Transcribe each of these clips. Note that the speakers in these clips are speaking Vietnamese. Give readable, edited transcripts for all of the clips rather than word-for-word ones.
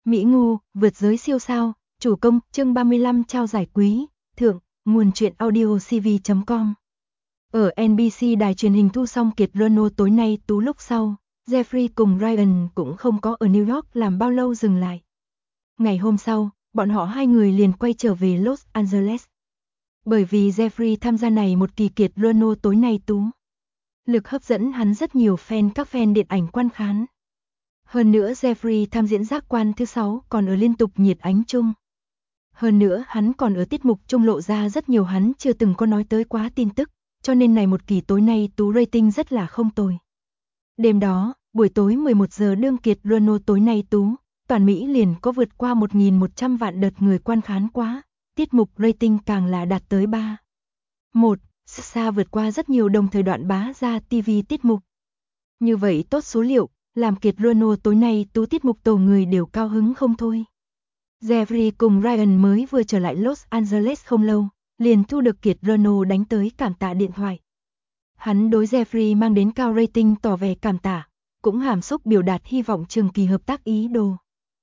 Mỹ Ngu, vượt giới siêu sao, chủ công, chương 35 trao giải quý, thượng, nguồn truyện audio cv.com. Ở NBC đài truyền hình thu xong Kiệt Renault tối nay tú lúc sau, Jeffrey cùng Ryan cũng không có ở New York làm bao lâu dừng lại. Ngày hôm sau, bọn họ hai người liền quay trở về Los Angeles. Bởi vì Jeffrey tham gia này một kỳ Kiệt Renault tối nay tú. Lực hấp dẫn hắn rất nhiều các fan điện ảnh quan khán. Hơn nữa Jeffrey tham diễn giác quan thứ 6 còn ở liên tục nhiệt ánh chung. Hơn nữa hắn còn ở tiết mục chung lộ ra rất nhiều hắn chưa từng có nói tới quá tin tức, cho nên này một kỳ tối nay tú rating rất là không tồi. Đêm đó, buổi tối 11 giờ đương Kiệt Renault tối nay tú, toàn Mỹ liền có vượt qua 1.100 vạn đợt người quan khán quá, tiết mục rating càng là đạt tới 3.1, xa vượt qua rất nhiều đồng thời đoạn bá ra TV tiết mục. Như vậy tốt số liệu, làm Kiệt Renault tối nay tú tiết mục tổ người đều cao hứng không thôi. Jeffrey cùng Ryan mới vừa trở lại Los Angeles không lâu, liền thu được Kiệt Renault đánh tới cảm tạ điện thoại. Hắn đối Jeffrey mang đến cao rating tỏ vẻ cảm tạ, cũng hàm xúc biểu đạt hy vọng trường kỳ hợp tác ý đồ.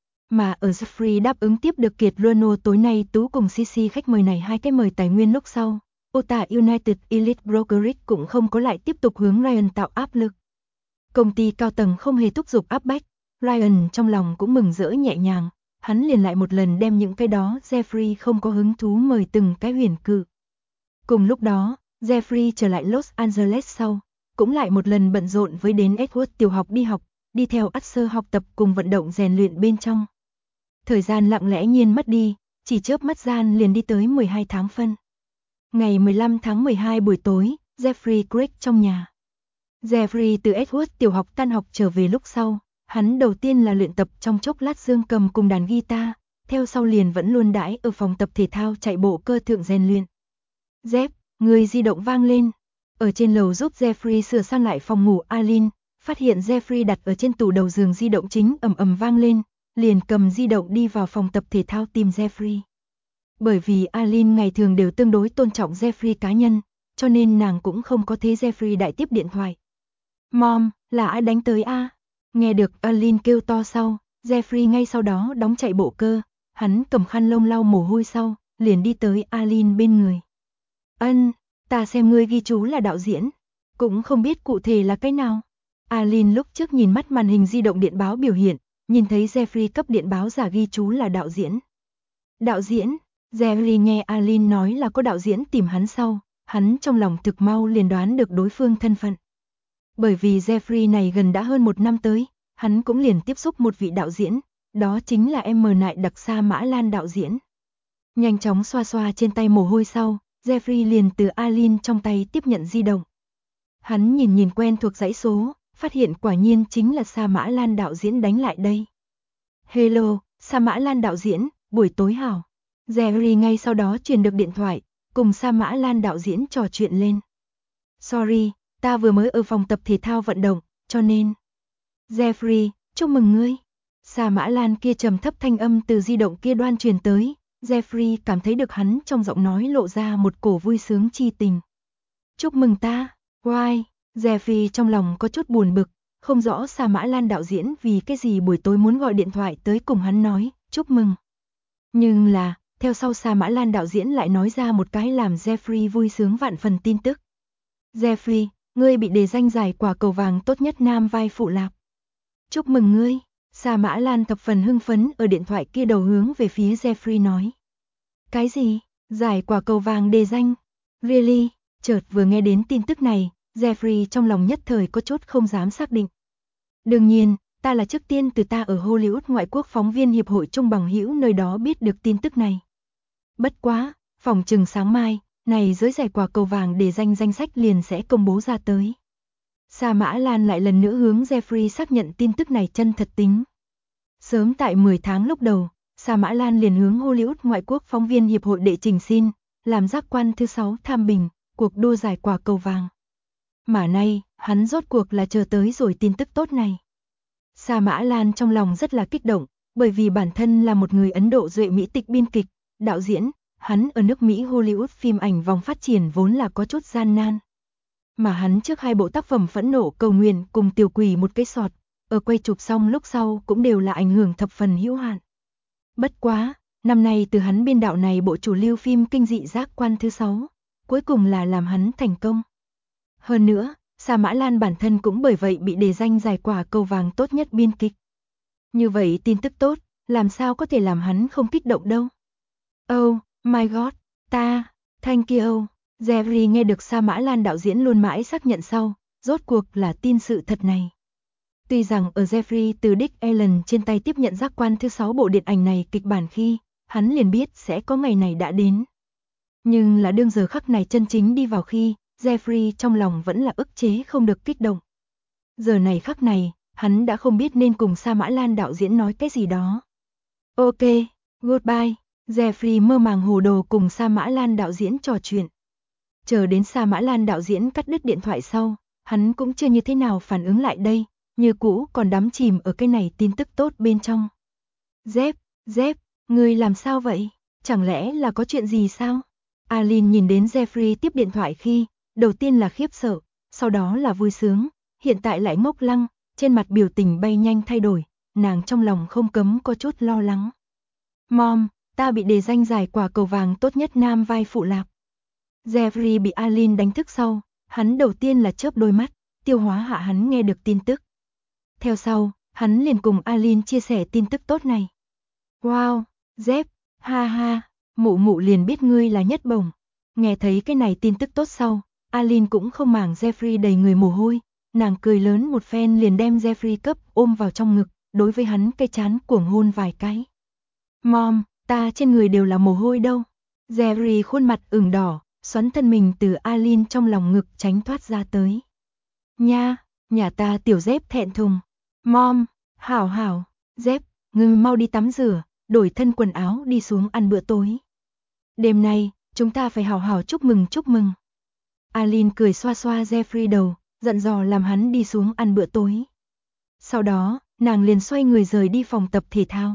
Mà ở Jeffrey đáp ứng tiếp được Kiệt Renault tối nay tú cùng CC khách mời này hai cái mời tài nguyên lúc sau, Utah United Elite Brokerage cũng không có lại tiếp tục hướng Ryan tạo áp lực. Công ty cao tầng không hề thúc giục áp bách, Ryan trong lòng cũng mừng rỡ nhẹ nhàng, hắn liền lại một lần đem những cái đó Jeffrey không có hứng thú mời từng cái huyền cự. Cùng lúc đó, Jeffrey trở lại Los Angeles sau, cũng lại một lần bận rộn với đến Edward tiểu học đi học, đi theo Arthur học tập cùng vận động rèn luyện bên trong. Thời gian lặng lẽ nhiên mất đi, chỉ chớp mắt gian liền đi tới 12 tháng phân. Ngày 15 tháng 12 buổi tối, Jeffrey Craig trong nhà. Jeffrey từ Edward tiểu học tan học trở về lúc sau, hắn đầu tiên là luyện tập trong chốc lát dương cầm cùng đàn guitar, theo sau liền vẫn luôn đãi ở phòng tập thể thao chạy bộ cơ thượng rèn luyện. Jeff, người di động vang lên. Ở trên lầu giúp Jeffrey sửa sang lại phòng ngủ Arlene, phát hiện Jeffrey đặt ở trên tủ đầu giường di động chính ầm ầm vang lên, liền cầm di động đi vào phòng tập thể thao tìm Jeffrey. Bởi vì Arlene ngày thường đều tương đối tôn trọng Jeffrey cá nhân, cho nên nàng cũng không có thế Jeffrey đại tiếp điện thoại. Mom, là ai đánh tới a? Nghe được Arlene kêu to sau, Jeffrey ngay sau đó đóng chạy bộ cơ, hắn cầm khăn lông lau mồ hôi sau, liền đi tới Arlene bên người. Ta xem ngươi ghi chú là đạo diễn, cũng không biết cụ thể là cái nào. Arlene lúc trước nhìn mắt màn hình di động điện báo biểu hiện, nhìn thấy Jeffrey cấp điện báo giả ghi chú là đạo diễn. Đạo diễn, Jeffrey nghe Arlene nói là có đạo diễn tìm hắn sau, hắn trong lòng thực mau liền đoán được đối phương thân phận. Bởi vì Jeffrey này gần đã hơn 1 năm tới, hắn cũng liền tiếp xúc một vị đạo diễn, đó chính là em nại đặc Sa Mã Lan đạo diễn. Nhanh chóng xoa xoa trên tay mồ hôi sau, Jeffrey liền từ Arlene trong tay tiếp nhận di động. Hắn nhìn quen thuộc dãy số, phát hiện quả nhiên chính là Sa Mã Lan đạo diễn đánh lại đây. Hello, Sa Mã Lan đạo diễn, buổi tối hảo. Jeffrey ngay sau đó truyền được điện thoại, cùng Sa Mã Lan đạo diễn trò chuyện lên. Sorry, ta vừa mới ở phòng tập thể thao vận động, cho nên. Jeffrey, chúc mừng ngươi. Sa Mã Lan kia trầm thấp thanh âm từ di động kia đoan truyền tới, Jeffrey cảm thấy được hắn trong giọng nói lộ ra một cổ vui sướng chi tình. Chúc mừng ta, why? Jeffrey trong lòng có chút buồn bực, không rõ Sa Mã Lan đạo diễn vì cái gì buổi tối muốn gọi điện thoại tới cùng hắn nói, chúc mừng. Nhưng là, theo sau Sa Mã Lan đạo diễn lại nói ra một cái làm Jeffrey vui sướng vạn phần tin tức. Jeffrey, ngươi bị đề danh giải quả cầu vàng tốt nhất nam vai phụ lạp. Chúc mừng ngươi. Sa Mã Lan thập phần hưng phấn ở điện thoại kia đầu hướng về phía Jeffrey nói. Cái gì? Giải quả cầu vàng đề danh? Really? Chợt vừa nghe đến tin tức này, Jeffrey trong lòng nhất thời có chút không dám xác định. Đương nhiên, ta là trước tiên từ ta ở Hollywood ngoại quốc phóng viên hiệp hội Trung bằng hữu nơi đó biết được tin tức này. Bất quá, phỏng chừng sáng mai, này giới giải quả cầu vàng đề danh danh sách liền sẽ công bố ra tới. Sa Mã Lan lại lần nữa hướng Jeffrey xác nhận tin tức này chân thật tính. Sớm tại 10 tháng lúc đầu, Sa Mã Lan liền hướng Hollywood ngoại quốc phóng viên hiệp hội đệ trình xin, làm giác quan thứ 6 tham bình, cuộc đua giải quả cầu vàng. Mà nay, hắn rốt cuộc là chờ tới rồi tin tức tốt này. Sa Mã Lan trong lòng rất là kích động, bởi vì bản thân là một người Ấn Độ duệ mỹ tịch biên kịch, đạo diễn, hắn ở nước Mỹ Hollywood phim ảnh vòng phát triển vốn là có chút gian nan. Mà hắn trước 2 bộ tác phẩm Phẫn nộ cầu nguyện cùng Tiểu quỷ một cái sọt, ở quay chụp xong lúc sau cũng đều là ảnh hưởng thập phần hữu hạn. Bất quá, năm nay từ hắn biên đạo này bộ chủ lưu phim kinh dị Giác Quan thứ 6, cuối cùng là làm hắn thành công. Hơn nữa, Sa Mã Lan bản thân cũng bởi vậy bị đề danh giải quả cầu vàng tốt nhất biên kịch. Như vậy tin tức tốt, làm sao có thể làm hắn không kích động đâu. Oh my god, thank you. Jeffrey nghe được Sa Mã Lan đạo diễn luôn mãi xác nhận sau, rốt cuộc là tin sự thật này. Tuy rằng ở Jeffrey từ Dick Allen trên tay tiếp nhận Giác Quan thứ 6 bộ điện ảnh này kịch bản khi, hắn liền biết sẽ có ngày này đã đến. Nhưng là đương giờ khắc này chân chính đi vào khi, Jeffrey trong lòng vẫn là ức chế không được kích động. Giờ này khắc này, hắn đã không biết nên cùng Sa Mã Lan đạo diễn nói cái gì đó. Ok, goodbye. Jeffrey mơ màng hồ đồ cùng Sa Mã Lan đạo diễn trò chuyện. Chờ đến Sa Mã Lan đạo diễn cắt đứt điện thoại sau, hắn cũng chưa như thế nào phản ứng lại đây, như cũ còn đắm chìm ở cái này tin tức tốt bên trong. Jeff, ngươi làm sao vậy? Chẳng lẽ là có chuyện gì sao? Aline nhìn đến Jeffrey tiếp điện thoại khi, đầu tiên là khiếp sợ, sau đó là vui sướng, hiện tại lại ngốc lăng, trên mặt biểu tình bay nhanh thay đổi, nàng trong lòng không cấm có chút lo lắng. Mom, ta bị đề danh giải quả cầu vàng tốt nhất nam vai phụ lạc. Jeffrey bị Aline đánh thức sau, hắn đầu tiên là chớp đôi mắt, tiêu hóa hạ hắn nghe được tin tức. Theo sau, hắn liền cùng Aline chia sẻ tin tức tốt này. Wow, Jeff, ha ha, mụ liền biết ngươi là nhất bổng. Nghe thấy cái này tin tức tốt sau, Aline cũng không màng Jeffrey đầy người mồ hôi, nàng cười lớn một phen liền đem Jeffrey cấp ôm vào trong ngực, đối với hắn cái trán cuồng hôn vài cái. Mom, ta trên người đều là mồ hôi đâu. Jeffrey khuôn mặt ửng đỏ, xoắn thân mình từ Aline trong lòng ngực tránh thoát ra tới. Nha, nhà ta tiểu Dép thẹn thùng. Mom, hảo, Dép, ngươi mau đi tắm rửa, đổi thân quần áo đi xuống ăn bữa tối. Đêm nay, chúng ta phải hảo hảo chúc mừng. Aline cười xoa xoa Jeffrey đầu, dặn dò làm hắn đi xuống ăn bữa tối. Sau đó, nàng liền xoay người rời đi phòng tập thể thao.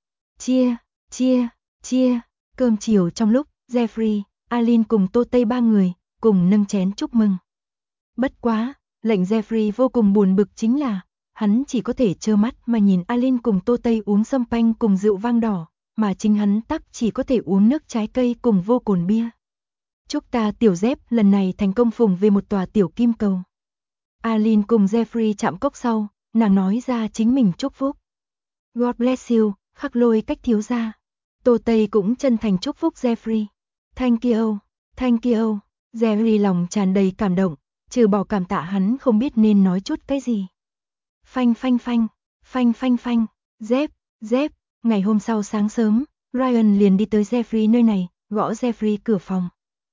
Chia, cơm chiều trong lúc, Jeffrey, Aline cùng Tô Tây ba người, cùng nâng chén chúc mừng. Bất quá, lệnh Jeffrey vô cùng buồn bực chính là, hắn chỉ có thể trơ mắt mà nhìn Aline cùng Tô Tây uống sâm panh cùng rượu vang đỏ, mà chính hắn tắc chỉ có thể uống nước trái cây cùng vô cồn bia. Chúc ta tiểu Dép lần này thành công phùng về một tòa tiểu kim cầu. Aline cùng Jeffrey chạm cốc sau, nàng nói ra chính mình chúc phúc. God bless you, Khắc Lôi cách thiếu gia. Tô Tây cũng chân thành chúc phúc Jeffrey. Thank you. Jeffrey lòng tràn đầy cảm động, trừ bỏ cảm tạ hắn không biết nên nói chút cái gì. Phanh. Dép. Ngày hôm sau sáng sớm, Ryan liền đi tới Jeffrey nơi này, gõ Jeffrey cửa phòng.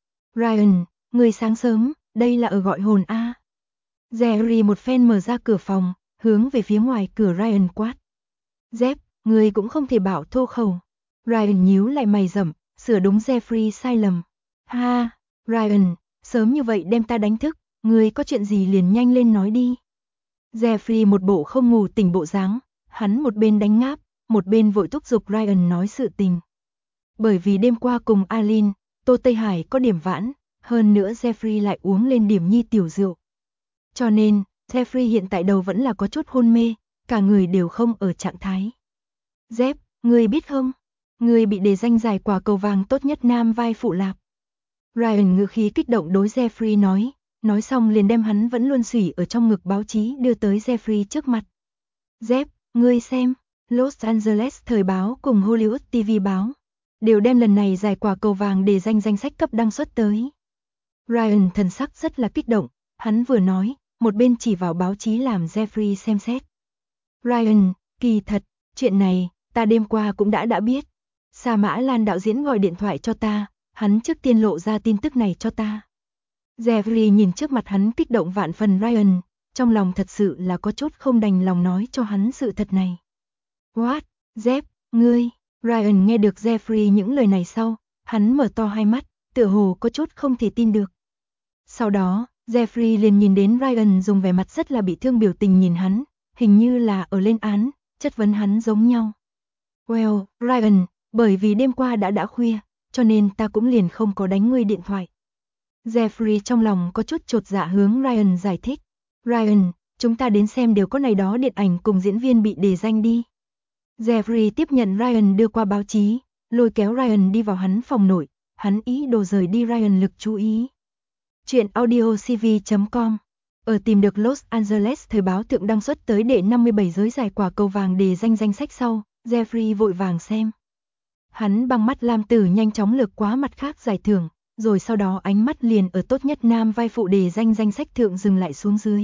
Ryan, người sáng sớm, đây là ở gọi hồn a. Jeffrey một phen mở ra cửa phòng, hướng về phía ngoài cửa Ryan quát. Dép, người cũng không thể bảo thô khẩu. Ryan nhíu lại mày rậm, sửa đúng Jeffrey sai lầm. Ha, Ryan, sớm như vậy đem ta đánh thức, người có chuyện gì liền nhanh lên nói đi. Jeffrey một bộ không ngủ tỉnh bộ dáng, hắn một bên đánh ngáp, một bên vội thúc giục Ryan nói sự tình. Bởi vì đêm qua cùng Aline, Tô Tây Hải có điểm vãn, hơn nữa Jeffrey lại uống lên điểm nhi tiểu rượu. Cho nên, Jeffrey hiện tại đầu vẫn là có chút hôn mê, cả người đều không ở trạng thái. Dép, ngươi biết không? Ngươi bị đề danh giải quả cầu vàng tốt nhất nam vai phụ lạc. Ryan ngữ khí kích động đối Jeffrey nói xong liền đem hắn vẫn luôn xủy ở trong ngực báo chí đưa tới Jeffrey trước mặt. Dép, ngươi xem, Los Angeles Thời báo cùng Hollywood TV báo, đều đem lần này giải quả cầu vàng đề danh sách cấp đăng xuất tới. Ryan thần sắc rất là kích động, hắn vừa nói, một bên chỉ vào báo chí làm Jeffrey xem xét. Ryan, kỳ thật, chuyện này, ta đêm qua cũng đã biết. Sa Mã Lan đạo diễn gọi điện thoại cho ta, hắn trước tiên lộ ra tin tức này cho ta. Jeffrey nhìn trước mặt hắn kích động vạn phần Ryan, trong lòng thật sự là có chút không đành lòng nói cho hắn sự thật này. What? Jeff, ngươi? Ryan nghe được Jeffrey những lời này sau, hắn mở to hai mắt, tựa hồ có chút không thể tin được. Sau đó, Jeffrey liền nhìn đến Ryan dùng vẻ mặt rất là bị thương biểu tình nhìn hắn, hình như là ở lên án, chất vấn hắn giống nhau. Well, Ryan, bởi vì đêm qua đã khuya, cho nên ta cũng liền không có đánh ngươi điện thoại. Jeffrey trong lòng có chút chột dạ hướng Ryan giải thích. Ryan, chúng ta đến xem đều có này đó điện ảnh cùng diễn viên bị đề danh đi. Jeffrey tiếp nhận Ryan đưa qua báo chí, lôi kéo Ryan đi vào hắn phòng nội, hắn ý đồ rời đi Ryan lực chú ý. Chuyện audiocv.com. Ở tìm được Los Angeles thời báo thượng đăng xuất tới đệ 57 giới giải quả cầu vàng đề danh sách sau, Jeffrey vội vàng xem. Hắn bằng mắt lam tử nhanh chóng lược qua mặt khác giải thưởng, rồi sau đó ánh mắt liền ở tốt nhất nam vai phụ đề danh sách thượng dừng lại xuống dưới.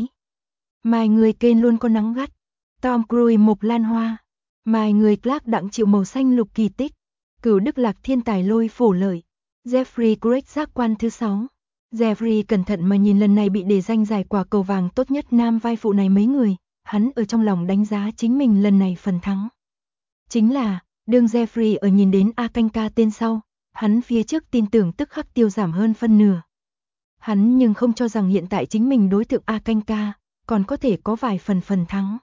Mai người kên luôn có nắng gắt, Tom Cruise mộc lan hoa, mai người Clark đặng chịu màu xanh lục kỳ tích, cửu đức lạc thiên tài lôi phổ lợi, Jeffrey Craig giác quan thứ 6. Jeffrey cẩn thận mà nhìn lần này bị đề danh giải quả cầu vàng tốt nhất nam vai phụ này mấy người, hắn ở trong lòng đánh giá chính mình lần này phần thắng. Chính là, đương Jeffrey ở nhìn đến A Canh Ca tên sau, hắn phía trước tin tưởng tức khắc tiêu giảm hơn phân nửa. Hắn nhưng không cho rằng hiện tại chính mình đối tượng A Canh Ca, còn có thể có vài phần thắng.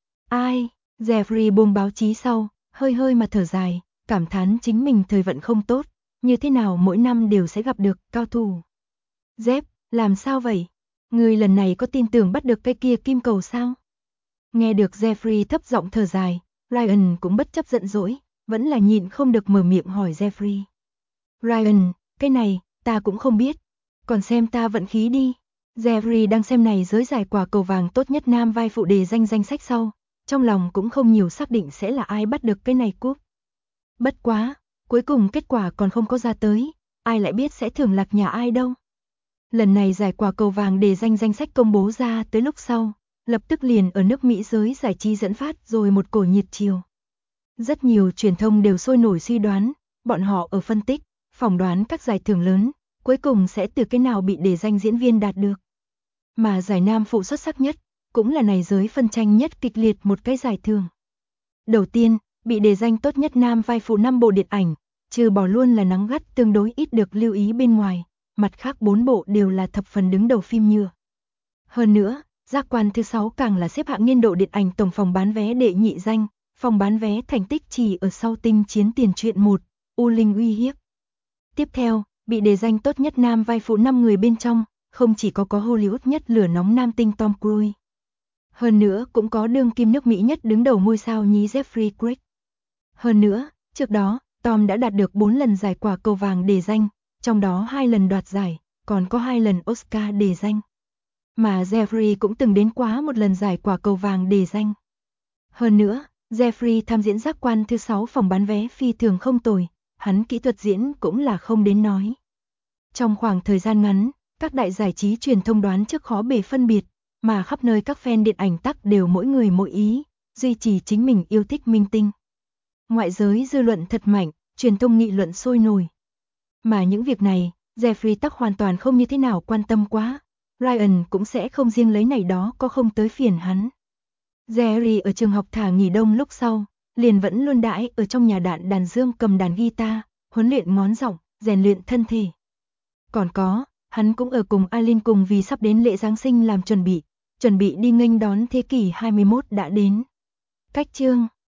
Ai, Jeffrey buông báo chí sau, hơi mà thở dài, cảm thán chính mình thời vận không tốt, như thế nào mỗi năm đều sẽ gặp được cao thủ. Jeff, làm sao vậy? Người lần này có tin tưởng bắt được cái kia kim cầu sao? Nghe được Jeffrey thấp giọng thở dài, Ryan cũng bất chấp giận dỗi, vẫn là nhịn không được mở miệng hỏi Jeffrey. Ryan, cái này, ta cũng không biết, còn xem ta vận khí đi. Jeffrey đang xem này giới giải quả cầu vàng tốt nhất nam vai phụ đề danh sách sau, trong lòng cũng không nhiều xác định sẽ là ai bắt được cái này cúp. Bất quá, cuối cùng kết quả còn không có ra tới, ai lại biết sẽ thưởng lạc nhà ai đâu. Lần này giải quả cầu vàng đề danh sách công bố ra tới lúc sau, lập tức liền ở nước Mỹ giới giải trí dẫn phát rồi một cổ nhiệt chiều. Rất nhiều truyền thông đều sôi nổi suy đoán, bọn họ ở phân tích, phỏng đoán các giải thưởng lớn, cuối cùng sẽ từ cái nào bị đề danh diễn viên đạt được. Mà giải nam phụ xuất sắc nhất, cũng là này giới phân tranh nhất kịch liệt một cái giải thưởng. Đầu tiên, bị đề danh tốt nhất nam vai phụ 5 bộ điện ảnh, trừ bỏ luôn là nắng gắt tương đối ít được lưu ý bên ngoài, mặt khác 4 bộ đều là thập phần đứng đầu phim nhựa. Hơn nữa, giác quan thứ 6 càng là xếp hạng niên độ điện ảnh tổng phòng bán vé đệ nhị danh, phòng bán vé thành tích chỉ ở sau Tinh Chiến Tiền Truyện 1, U Linh uy hiếp. Tiếp theo, bị đề danh tốt nhất nam vai phụ 5 người bên trong, không chỉ có Hollywood nhất lửa nóng nam tinh Tom Cruise. Hơn nữa cũng có đương kim nước Mỹ nhất đứng đầu ngôi sao nhí Jeffrey Craig. Hơn nữa, trước đó, Tom đã đạt được 4 lần giải quả cầu vàng đề danh, trong đó 2 lần đoạt giải, còn có 2 lần Oscar đề danh. Mà Jeffrey cũng từng đến quá một lần giải quả cầu vàng đề danh. Hơn nữa, Jeffrey tham diễn giác quan thứ 6 phòng bán vé phi thường không tồi, hắn kỹ thuật diễn cũng là không đến nói. Trong khoảng thời gian ngắn, các đại giải trí truyền thông đoán trước khó bề phân biệt, mà khắp nơi các fan điện ảnh tắc đều mỗi người mỗi ý, duy trì chính mình yêu thích minh tinh. Ngoại giới dư luận thật mạnh, truyền thông nghị luận sôi nổi. Mà những việc này, Jeffrey tắc hoàn toàn không như thế nào quan tâm quá, Ryan cũng sẽ không riêng lấy này đó có không tới phiền hắn. Jerry ở trường học thả nghỉ đông lúc sau, liền vẫn luôn đãi ở trong nhà đàn dương cầm đàn guitar, huấn luyện ngón giọng, rèn luyện thân thể. Còn có, hắn cũng ở cùng Alin cùng vì sắp đến lễ Giáng sinh làm chuẩn bị đi nghênh đón thế kỷ 21 đã đến. Cách chương